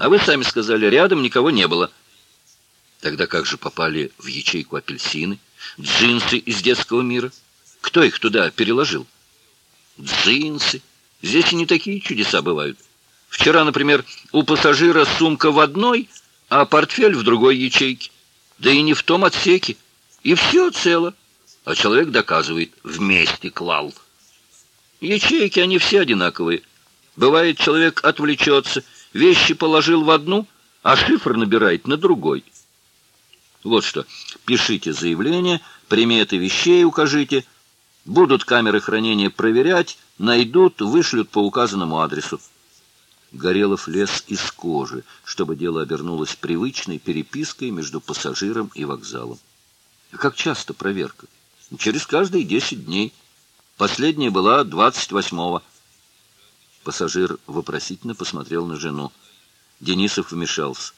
А вы сами сказали, рядом никого не было. Тогда как же попали в ячейку апельсины, джинсы из детского мира? Кто их туда переложил? Джинсы. Здесь и не такие чудеса бывают. Вчера, например, у пассажира сумка в одной, а портфель в другой ячейке. Да и не в том отсеке. И все цело. А человек доказывает, вместе клал. Ячейки, они все одинаковые. Бывает, человек отвлечется, вещи положил в одну, а шифр набирает на другой. Вот что, пишите заявление, приметы вещей укажите. Будут камеры хранения проверять, найдут, вышлют по указанному адресу. Горелов лез из кожи, чтобы дело обернулось привычной перепиской между пассажиром и вокзалом. Как часто проверка? Через каждые 10 дней. Последняя была 28-го. Пассажир вопросительно посмотрел на жену. Денисов вмешался.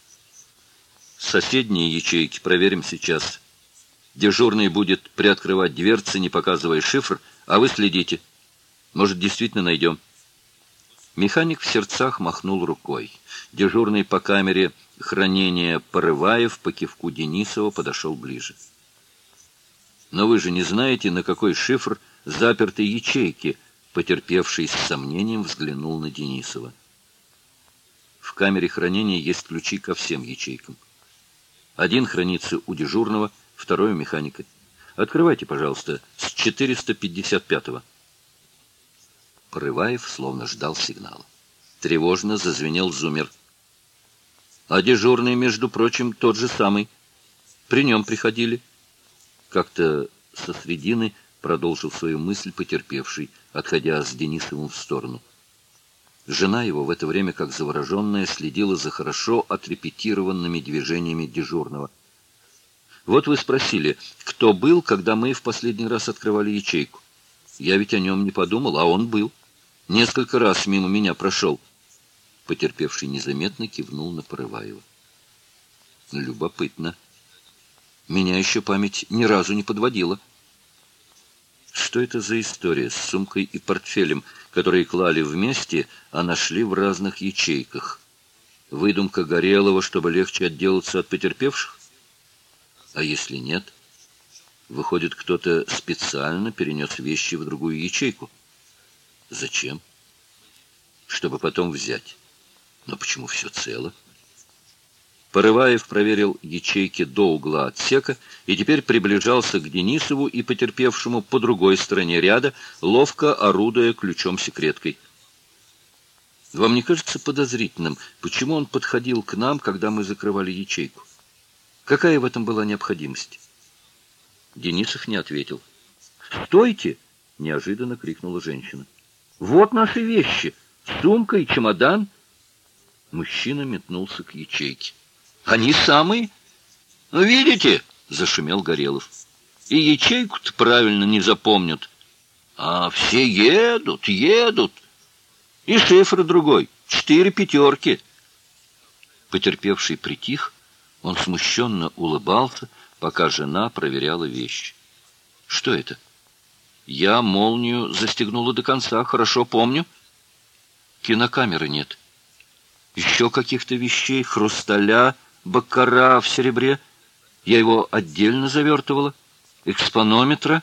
Соседние ячейки проверим сейчас. Дежурный будет приоткрывать дверцы, не показывая шифр, а вы следите. Может, действительно найдем. Механик в сердцах махнул рукой. Дежурный по камере хранения Порываев по кивку Денисова подошел ближе. Но вы же не знаете, на какой шифр заперты ячейки, потерпевший с сомнением взглянул на Денисова. В камере хранения есть ключи ко всем ячейкам. Один хранится у дежурного, второй у механика. Открывайте, пожалуйста, с 455-го. Порываев словно ждал сигнала. Тревожно зазвенел зуммер. А дежурный, между прочим, тот же самый. При нем приходили. Как-то со средины продолжил свою мысль потерпевший, отходя с Денисовым в сторону. Жена его в это время, как завороженная, следила за хорошо отрепетированными движениями дежурного. Вот вы спросили, кто был, когда мы в последний раз открывали ячейку. Я ведь о нем не подумал, а он был. Несколько раз мимо меня прошел. Потерпевший незаметно кивнул на Порываева. Любопытно. Меня еще память ни разу не подводила. Что это за история с сумкой и портфелем, которые клали вместе, а нашли в разных ячейках? Выдумка Горелова, чтобы легче отделаться от потерпевших? А если нет? Выходит, кто-то специально перенес вещи в другую ячейку. Зачем? Чтобы потом взять. Но почему все цело? Порываев проверил ячейки до угла отсека и теперь приближался к Денисову и потерпевшему по другой стороне ряда, ловко орудуя ключом-секреткой. Вам не кажется подозрительным, почему он подходил к нам, когда мы закрывали ячейку? Какая в этом была необходимость? Денисов не ответил. «Стойте!» — неожиданно крикнула женщина. «Вот наши вещи! Сумка и чемодан!» Мужчина метнулся к ячейке. «Они самые?» «Ну, видите?» — зашумел Горелов. «И ячейку-то правильно не запомнят. А все едут, едут. И шифр другой, 4 пятерки». Потерпевший притих, он смущенно улыбался, пока жена проверяла вещи. «Что это?» «Я молнию застегнула до конца, хорошо помню». «Кинокамеры нет. Еще каких-то вещей, хрусталя, баккара в серебре. Я его отдельно завертывала. Экспонометра».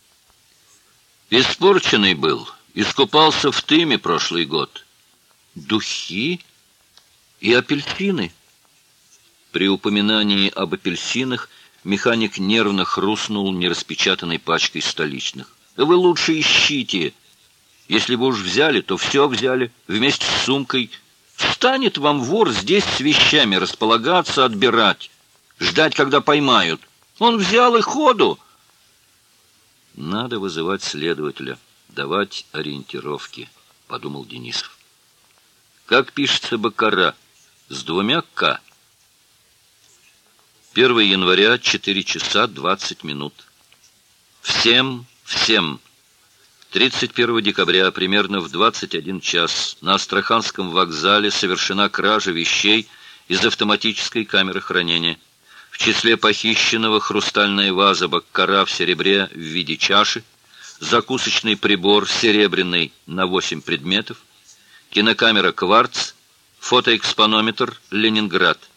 «Испорченный был. Искупался в тыме прошлый год». «Духи и апельсины». При упоминании об апельсинах механик нервно хрустнул нераспечатанной пачкой столичных. «Вы лучше ищите. Если вы уж взяли, то все взяли, вместе с сумкой. Станет вам вор здесь с вещами располагаться, отбирать, ждать, когда поймают. Он взял и ходу». «Надо вызывать следователя, давать ориентировки», — подумал Денисов. «Как пишется баккара? С 2 «к». 1 января, 4 часа 20 минут. Всем. 31 декабря, примерно в 21 час, на Астраханском вокзале совершена кража вещей из автоматической камеры хранения. В числе похищенного хрустальная ваза баккара в серебре в виде чаши, закусочный прибор серебряный на 8 предметов, кинокамера «Кварц», Фотоэкспонометр, Ленинград.